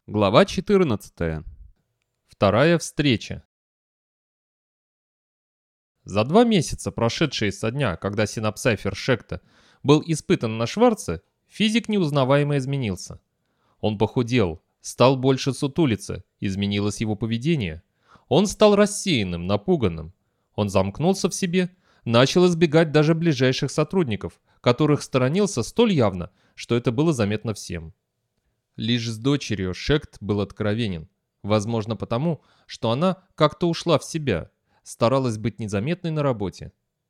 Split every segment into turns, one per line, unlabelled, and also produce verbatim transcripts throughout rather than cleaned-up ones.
Глава четырнадцатая. Вторая встреча. За два месяца, прошедшие со дня, когда синапсайфер Шекта был испытан на Шварце, физик неузнаваемо изменился. Он похудел, стал больше сутулиться, изменилось его поведение. Он стал рассеянным, напуганным. Он замкнулся в себе, начал избегать даже ближайших сотрудников, которых сторонился столь явно, что это было заметно всем. Лишь с дочерью Шект был откровенен. Возможно потому, что она как-то ушла в себя, старалась быть незаметной на работе.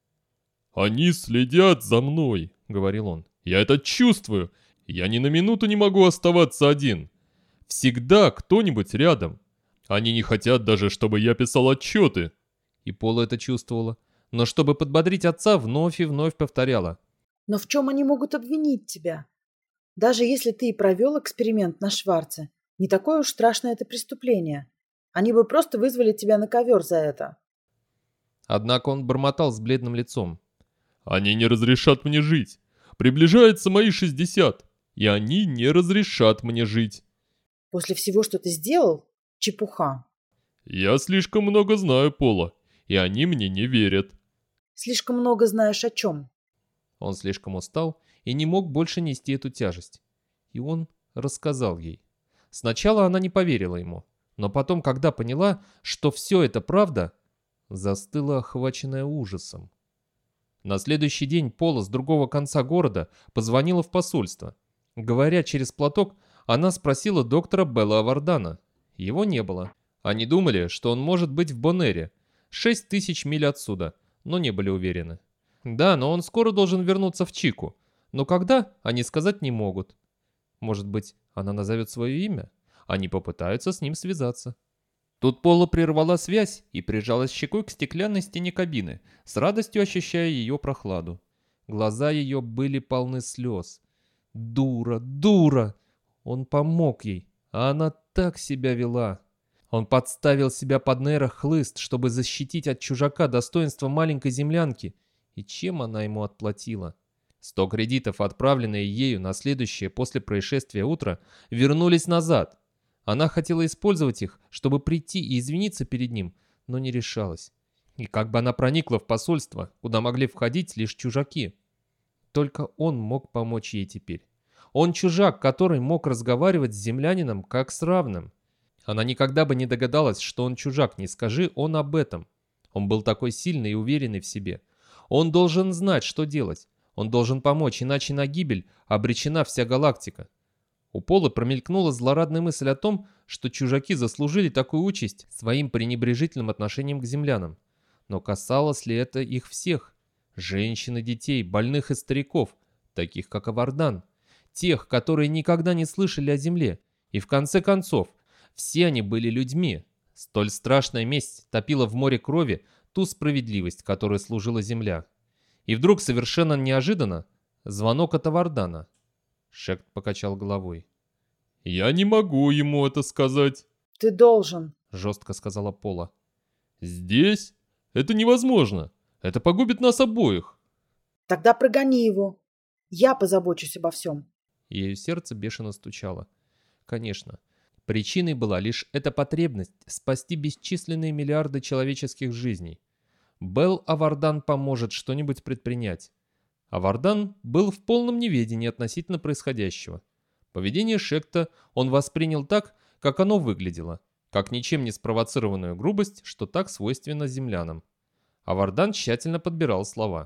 «Они следят за мной», — говорил он. «Я это чувствую. Я ни на минуту не могу оставаться один. Всегда кто-нибудь рядом. Они не хотят даже, чтобы я писал отчеты».
И Пола это чувствовала. Но чтобы подбодрить отца, вновь и вновь повторяла.
«Но в чем они могут обвинить тебя? Даже если ты и провел эксперимент на Шварце, не такое уж страшное это преступление. Они бы просто вызвали тебя на ковер за это».
Однако он бормотал с бледным лицом.
«Они не разрешат мне жить. Приближается мои шестьдесят, и они не разрешат мне жить».
«После всего, что ты сделал? Чепуха».
«Я слишком много знаю, Пола, и они мне не верят».
«Слишком много знаешь о чем?»
Он слишком устал и не мог больше нести эту тяжесть. И он рассказал ей. Сначала она не поверила ему, но потом, когда поняла, что все это правда, застыла, охваченная ужасом. На следующий день Пола с другого конца города позвонила в посольство. Говоря через платок, она спросила доктора Белла Авардана. Его не было. Они думали, что он может быть в Бонэре, шесть тысяч миль отсюда, но не были уверены. Да, но он скоро должен вернуться в Чику. Но когда, они сказать не могут. Может быть, она назовет свое имя? Они попытаются с ним связаться. Тут Пола прервала связь и прижалась щекой к стеклянной стене кабины, с радостью ощущая ее прохладу. Глаза ее были полны слез. Дура, дура! Он помог ей, а она так себя вела. Он подставил себя под нейрохлыст, чтобы защитить от чужака достоинство маленькой землянки. И чем она ему отплатила? Сто кредитов, отправленные ею на следующее после происшествия утро, вернулись назад. Она хотела использовать их, чтобы прийти и извиниться перед ним, но не решалась. И как бы она проникла в посольство, куда могли входить лишь чужаки. Только он мог помочь ей теперь. Он чужак, который мог разговаривать с землянином как с равным. Она никогда бы не догадалась, что он чужак, не скажи он об этом. Он был такой сильный и уверенный в себе. Он должен знать, что делать. Он должен помочь, иначе на гибель обречена вся галактика. У Полы промелькнула злорадная мысль о том, что чужаки заслужили такую участь своим пренебрежительным отношением к землянам. Но касалось ли это их всех? Женщин и детей, больных и стариков, таких как Авардан. Тех, которые никогда не слышали о земле. И в конце концов, все они были людьми. Столь страшная месть топила в море крови ту справедливость, которой служила земля. И вдруг, совершенно неожиданно, звонок от Авардана. Шект покачал головой.
«Я не могу ему это сказать».
«Ты должен»,
— жестко сказала Пола.
«Здесь? Это невозможно. Это погубит нас обоих».
«Тогда прогони его. Я позабочусь обо всем».
Ее сердце бешено стучало. Конечно, причиной была лишь эта потребность спасти бесчисленные миллиарды человеческих жизней. Белл Авардан поможет что-нибудь предпринять. Авардан был в полном неведении относительно происходящего. Поведение Шекта он воспринял так, как оно выглядело, как ничем не спровоцированную грубость, что так свойственно землянам. Авардан тщательно подбирал слова.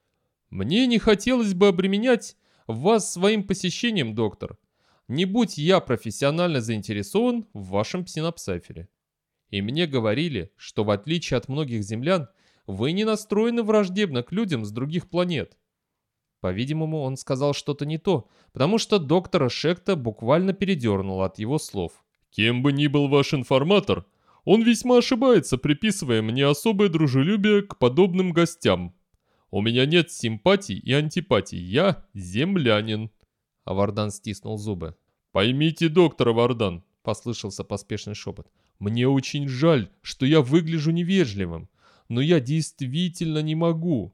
«Мне не хотелось бы обременять вас своим посещением, доктор. Не будь я профессионально заинтересован в вашем синапсайфере. И мне говорили, что в отличие от многих землян, вы не настроены враждебно к людям с других планет».
По-видимому, он сказал что-то не то, потому что доктора Шекта буквально передернуло от его слов.
«Кем бы ни был ваш информатор, он весьма ошибается, приписывая мне особое дружелюбие к подобным гостям. У меня нет симпатий и антипатий, я землянин».
Авардан стиснул зубы.
«Поймите, доктор Авардан», — послышался поспешный шепот, «мне очень жаль, что я выгляжу невежливым, но я действительно не могу».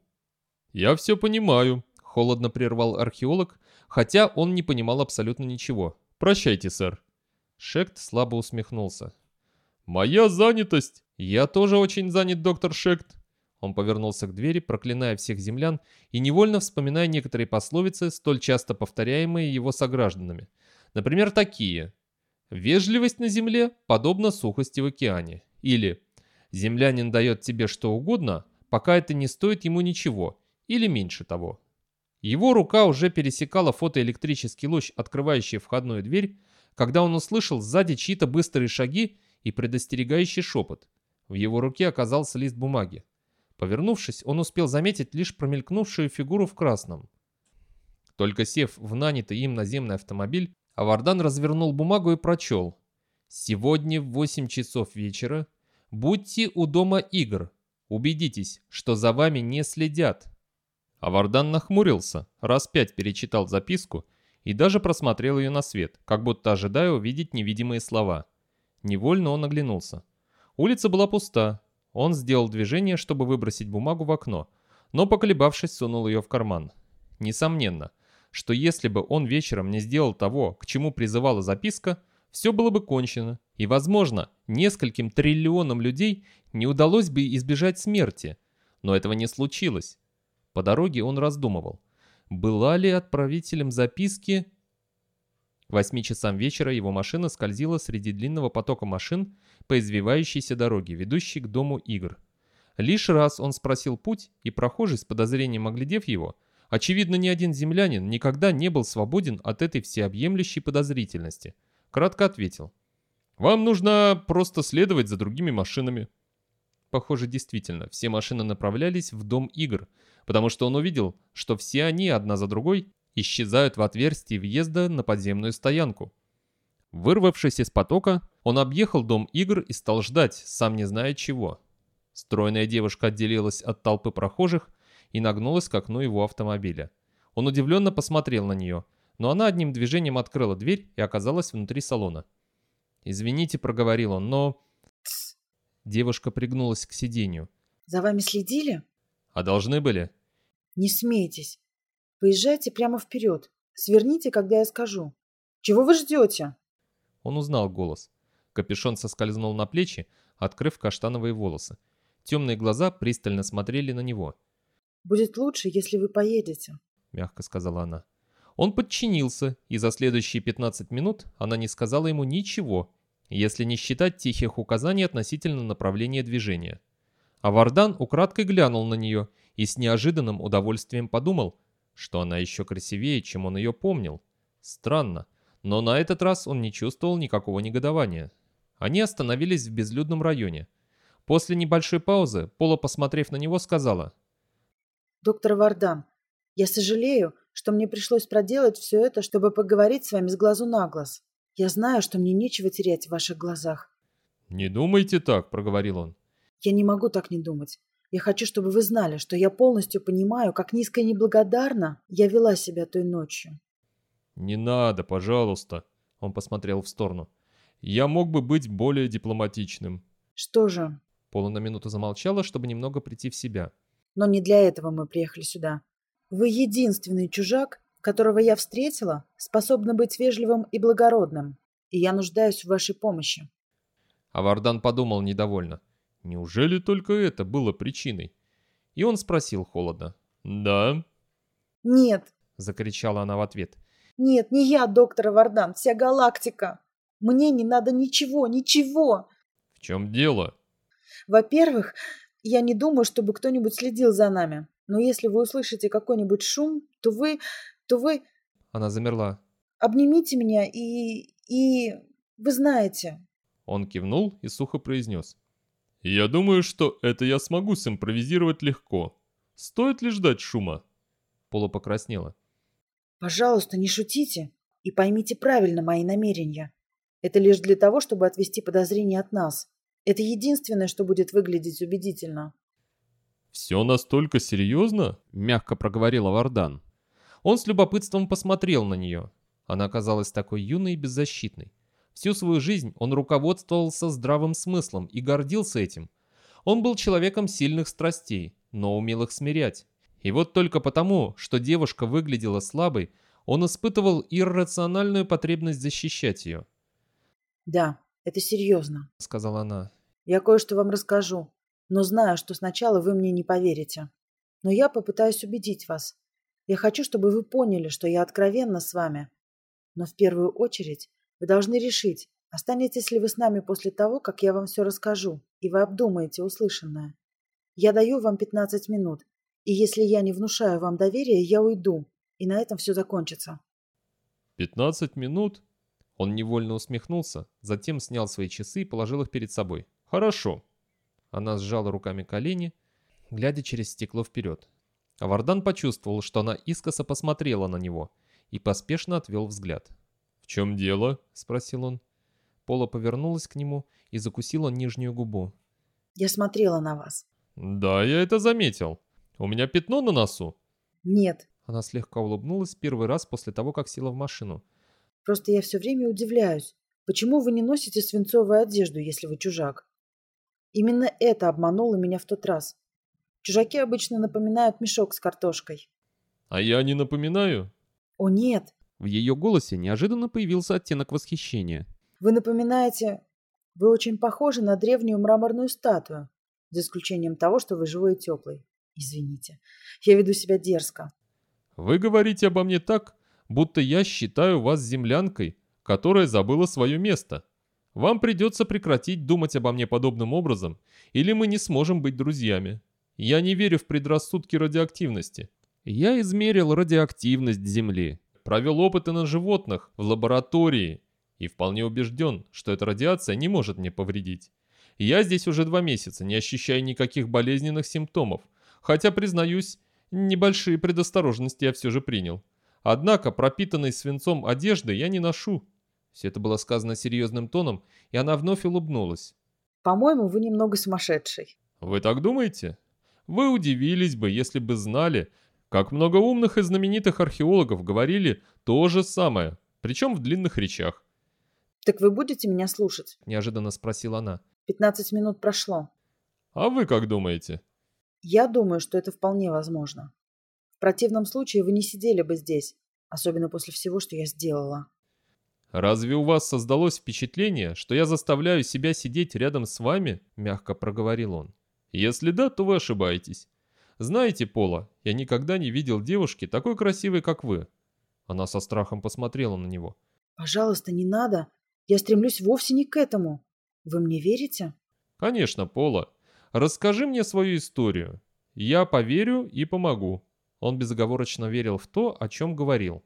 «Я все понимаю», — холодно прервал археолог, хотя он не понимал абсолютно ничего. «Прощайте, сэр».
Шект слабо усмехнулся.
«Моя занятость!»
«Я тоже очень занят, доктор Шект». Он повернулся к двери, проклиная всех землян и невольно вспоминая некоторые пословицы, столь часто повторяемые его согражданами. Например, такие: «Вежливость на земле подобна сухости в океане». Или «Землянин дает тебе что угодно, пока это не стоит ему ничего, или меньше того». Его рука уже пересекала фотоэлектрический луч, открывающий входную дверь, когда он услышал сзади чьи-то быстрые шаги и предостерегающий шепот. В его руке оказался лист бумаги. Повернувшись, он успел заметить лишь промелькнувшую фигуру в красном. Только сев в нанятый им наземный автомобиль, Авардан развернул бумагу и прочел: «Сегодня в восемь часов вечера будьте у дома игр. Убедитесь, что за вами не следят». Авардан нахмурился, раз пять перечитал записку и даже просмотрел ее на свет, как будто ожидая увидеть невидимые слова. Невольно он оглянулся. Улица была пуста. Он сделал движение, чтобы выбросить бумагу в окно, но, поколебавшись, сунул ее в карман. Несомненно, что если бы он вечером не сделал того, к чему призывала записка, все было бы кончено, и, возможно, нескольким триллионам людей не удалось бы избежать смерти. Но этого не случилось. По дороге он раздумывал, была ли отправителем записки... К восьми часам вечера его машина скользила среди длинного потока машин по извивающейся дороге, ведущей к дому игр. Лишь раз он спросил путь, и прохожий, с подозрением оглядев его, очевидно, ни один землянин никогда не был свободен от этой всеобъемлющей подозрительности, кратко ответил: «Вам нужно просто следовать за другими машинами». Похоже, действительно, все машины направлялись в дом игр, потому что он увидел, что все они, одна за другой, исчезают в отверстии въезда на подземную стоянку. Вырвавшись из потока, он объехал дом игр и стал ждать, сам не зная чего. Стройная девушка отделилась от толпы прохожих и нагнулась к окну его автомобиля. Он удивленно посмотрел на нее, но она одним движением открыла дверь и оказалась внутри салона. «Извините», — проговорил он, — «но...» Девушка пригнулась к сиденью.
За вами следили?
«А должны были?»
Не смейтесь. Поезжайте прямо вперед. Сверните, когда я скажу. Чего вы ждете?
Он узнал голос. Капюшон соскользнул на плечи, открыв каштановые волосы. Темные глаза пристально смотрели на него.
«Будет лучше, если вы поедете», —
мягко сказала она. Он подчинился, и за следующие пятнадцать минут она не сказала ему ничего, если не считать тихих указаний относительно направления движения. А Вардан украдкой глянул на нее и с неожиданным удовольствием подумал, что она еще красивее, чем он ее помнил. Странно, но на этот раз он не чувствовал никакого негодования. Они остановились в безлюдном районе. После небольшой паузы Пола, посмотрев на него, сказала:
«Доктор Вардан, я сожалею, что мне пришлось проделать все это, чтобы поговорить с вами с глазу на глаз. Я знаю, что мне нечего терять в ваших глазах».
«Не думайте так», — проговорил он.
«Я не могу так не думать. Я хочу, чтобы вы знали, что я полностью понимаю, как низко и неблагодарно я вела себя той ночью».
«Не надо, пожалуйста», — он посмотрел в сторону. «Я мог бы быть более дипломатичным».
«Что же?»
Пола на минуту замолчала, чтобы немного прийти в себя.
«Но не для этого мы приехали сюда. Вы единственный чужак, которого я встретила, способный быть вежливым и благородным, и я нуждаюсь в вашей помощи».
А Вардан подумал недовольно. Неужели только это было причиной? И он спросил холодно: «Да?»
«Нет»,
— закричала она в ответ.
«Нет, не я, доктор Вардан, вся галактика. Мне не надо ничего, ничего».
«В чем дело?»
«Во-первых, я не думаю, чтобы кто-нибудь следил за нами. Но если вы услышите какой-нибудь шум, то вы... то вы...
Она замерла.
Обнимите меня и... и... вы знаете».
Он кивнул и сухо произнес:
«Я думаю, что это я смогу симпровизировать легко. Стоит ли ждать шума?»
Пола покраснела.
«Пожалуйста, не шутите и поймите правильно мои намерения. Это лишь для того, чтобы отвести подозрения от нас. Это единственное, что будет выглядеть убедительно».
«Все настолько серьезно?»
— мягко проговорила Вардан. Он с любопытством посмотрел на нее. Она казалась такой юной и беззащитной. Всю свою жизнь он руководствовался здравым смыслом и гордился этим. Он был человеком сильных страстей, но умел их смирять. И вот только потому, что девушка выглядела слабой, он испытывал иррациональную потребность защищать ее.
Да, это серьезно,
— сказала она.
Я кое-что вам расскажу, но знаю, что сначала вы мне не поверите. Но я попытаюсь убедить вас. Я хочу, чтобы вы поняли, что я откровенна с вами. Но в первую очередь вы должны решить, останетесь ли вы с нами после того, как я вам все расскажу, и вы обдумаете услышанное. Я даю вам пятнадцать минут, и если я не внушаю вам доверия, я уйду, и на этом все закончится.
Пятнадцать минут?
Он невольно усмехнулся, затем снял свои часы и положил их перед собой.
Хорошо.
Она сжала руками колени, глядя через стекло вперед. А Вардан почувствовал, что она искоса посмотрела на него, и поспешно отвел взгляд.
«В чем дело?»
— спросил он. Пола повернулась к нему и закусила нижнюю губу.
Я смотрела на вас.
«Да, я это заметил. У меня пятно на носу?»
Нет,
Она слегка улыбнулась первый раз после того, как села в машину.
просто я все время удивляюсь, почему вы не носите свинцовую одежду, если вы чужак? Именно это обмануло меня в тот раз. Чужаки обычно напоминают мешок с картошкой.
«А я не напоминаю?»
О нет,
В ее голосе неожиданно появился оттенок восхищения.
вы напоминаете... Вы очень похожи на древнюю мраморную статую, за исключением того, что вы живой и теплый. Извините, я веду себя дерзко.
«Вы говорите обо мне так, будто я считаю вас землянкой, которая забыла свое место. Вам придется прекратить думать обо мне подобным образом, или мы не сможем быть друзьями. Я не верю в предрассудки радиоактивности.
Я измерил радиоактивность Земли.
Провел опыты на животных в лаборатории и вполне убежден, что эта радиация не может мне повредить. Я здесь уже два месяца, не ощущаю никаких болезненных симптомов, хотя, признаюсь, небольшие предосторожности я все же принял. Однако пропитанной свинцом одежды я не ношу».
Все это было сказано серьезным тоном, и она вновь улыбнулась.
По-моему, вы немного сумасшедший.
«Вы так думаете? Вы удивились бы, если бы знали, как много умных и знаменитых археологов говорили то же самое, причем в длинных речах.
Так вы будете меня слушать?
Неожиданно спросила она.
Пятнадцать минут прошло.
А вы как думаете?»
Я думаю, что это вполне возможно. В противном случае вы не сидели бы здесь, особенно после всего, что я сделала.
«Разве у вас создалось впечатление, что я заставляю себя сидеть рядом с вами?» – мягко проговорил он. «Если да, то вы ошибаетесь. Знаете, Пола, я никогда не видел девушки такой красивой, как вы».
Она со страхом посмотрела на него.
Пожалуйста, не надо. Я стремлюсь вовсе не к этому. Вы мне верите?
«Конечно, Пола. Расскажи мне свою историю. Я поверю и помогу».
Он безоговорочно верил в то, о чем говорил.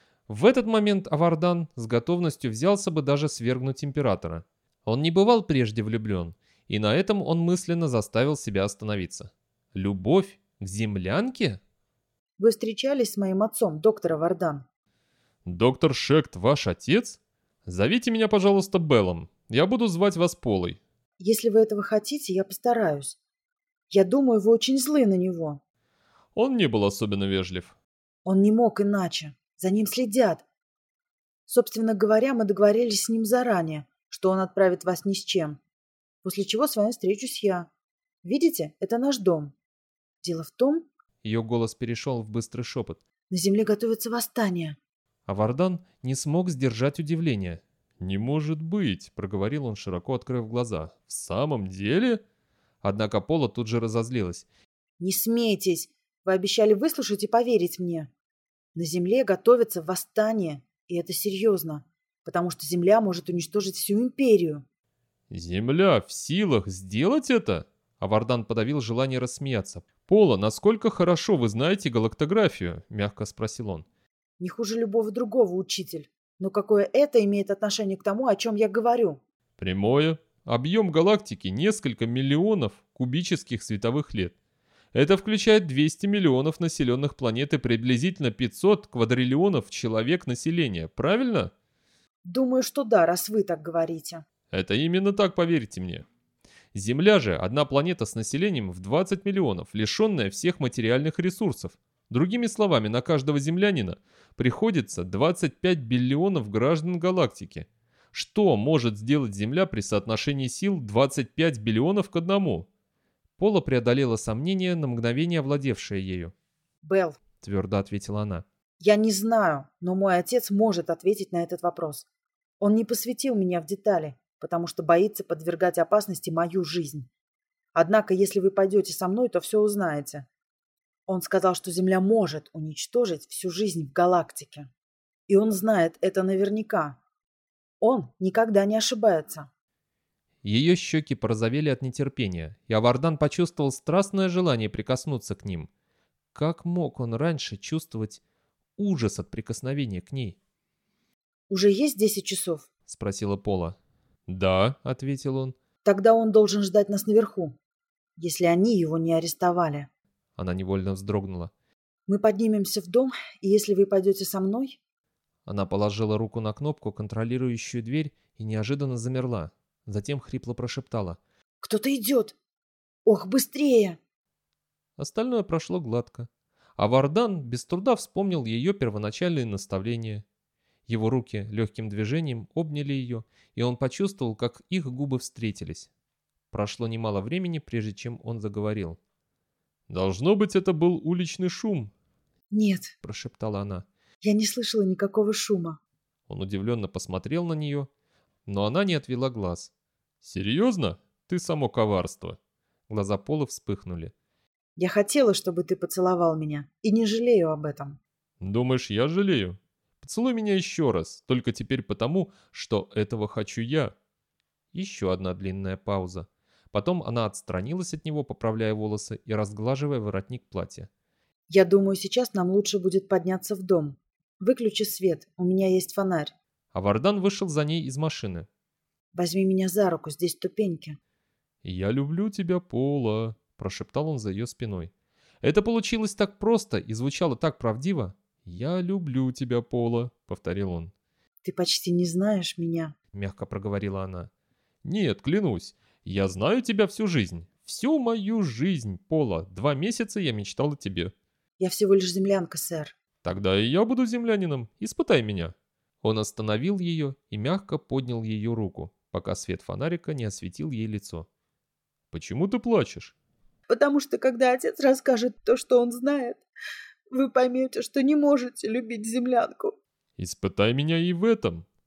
В этот момент Авардан с готовностью взялся бы даже свергнуть императора. Он не бывал прежде влюблен, и на этом он мысленно заставил себя остановиться. Любовь к землянке?
Вы встречались с моим отцом, доктор Вардан?
«Доктор Шект ваш отец? Зовите меня, пожалуйста, Беллом. Я буду звать вас Полой».
Если вы этого хотите, я постараюсь. Я думаю, вы очень злы на него.
Он не был особенно вежлив.
Он не мог иначе. За ним следят. Собственно говоря, мы договорились с ним заранее, что он отправит вас ни с чем. После чего с вами встречусь я. Видите, это наш дом. Дело в том...
Ее голос перешел в быстрый шепот.
На земле готовится восстание.
Авардан не смог сдержать удивления.
«Не может быть», — проговорил он, широко открыв глаза. «В самом деле?»
Однако Пола тут же разозлилась.
Не смейтесь. Вы обещали выслушать и поверить мне. На земле готовится восстание, и это серьезно, потому что земля может уничтожить всю империю.
«Земля в силах сделать это?» Авардан подавил желание рассмеяться. «Пола, насколько хорошо вы знаете галактографию?» — мягко спросил он.
Не хуже любого другого, учитель. Но какое это имеет отношение к тому, о чем я говорю?
Прямое. Объем галактики несколько миллионов кубических световых лет. Это включает двести миллионов населенных планет и приблизительно пятьсот квадриллионов человек населения, правильно?
Думаю, что да, раз вы так говорите.
Это именно так, поверьте мне. Земля же одна планета с населением в двадцать миллионов, лишенная всех материальных ресурсов. Другими словами, на каждого землянина приходится двадцать пять биллионов граждан галактики. Что может сделать Земля при соотношении сил двадцать пять биллионов к одному?
Пола преодолела сомнение, на мгновение овладевшее ею.
Белл,
Твердо ответила она.
я не знаю, но мой отец может ответить на этот вопрос. Он не посвятил меня в детали, потому что боится подвергать опасности мою жизнь. Однако, если вы пойдете со мной, то все узнаете. Он сказал, что Земля может уничтожить всю жизнь в галактике. И он знает это наверняка. Он никогда не ошибается.
Ее щеки порозовели от нетерпения, и Авардан почувствовал страстное желание прикоснуться к ним. Как мог он раньше чувствовать ужас от прикосновения к ней?
«Уже есть десять часов?»
— спросила Пола. «Да», — ответил он.
«Тогда он должен ждать нас наверху, если они его не арестовали».
Она невольно вздрогнула.
«Мы поднимемся в дом, и если вы пойдете со мной...»
Она положила руку на кнопку, контролирующую дверь, и неожиданно замерла. Затем хрипло прошептала.
«Кто-то идет! Ох, быстрее!»
Остальное прошло гладко. А Вардан без труда вспомнил ее первоначальные наставления. Его руки легким движением обняли ее, и он почувствовал, как их губы встретились. Прошло немало времени, прежде чем он заговорил.
«Должно быть, это был уличный шум»,
«Нет»,
— прошептала она.
«я не слышала никакого шума».
Он удивленно посмотрел на нее, но она не отвела глаз.
«Серьезно? Ты само коварство».
Глаза Полы вспыхнули.
«Я хотела, чтобы ты поцеловал меня, и не жалею об этом».
«Думаешь, я жалею? Поцелуй меня еще раз, только теперь потому, что этого хочу я».
Еще одна длинная пауза. Потом она отстранилась от него, поправляя волосы и разглаживая воротник платья.
«Я думаю, сейчас нам лучше будет подняться в дом. Выключи свет, у меня есть фонарь».
А Вардан вышел за ней из машины.
«Возьми меня за руку, здесь ступеньки».
«Я люблю тебя, Пола»,
— прошептал он за ее спиной. Это получилось так просто и звучало так правдиво. «Я люблю тебя, Пола», — повторил он.
«Ты почти не знаешь меня»,
— мягко проговорила она.
«Нет, клянусь, я знаю тебя всю жизнь. Всю мою жизнь, Пола. Два месяца я мечтал о тебе».
«Я всего лишь землянка, сэр».
«Тогда и я буду землянином. Испытай меня».
Он остановил ее и мягко поднял ее руку, пока свет фонарика не осветил ей лицо.
«Почему ты плачешь?»
«Потому что, когда отец расскажет то, что он знает, вы поймете, что не можете любить землянку».
«Испытай меня и в этом.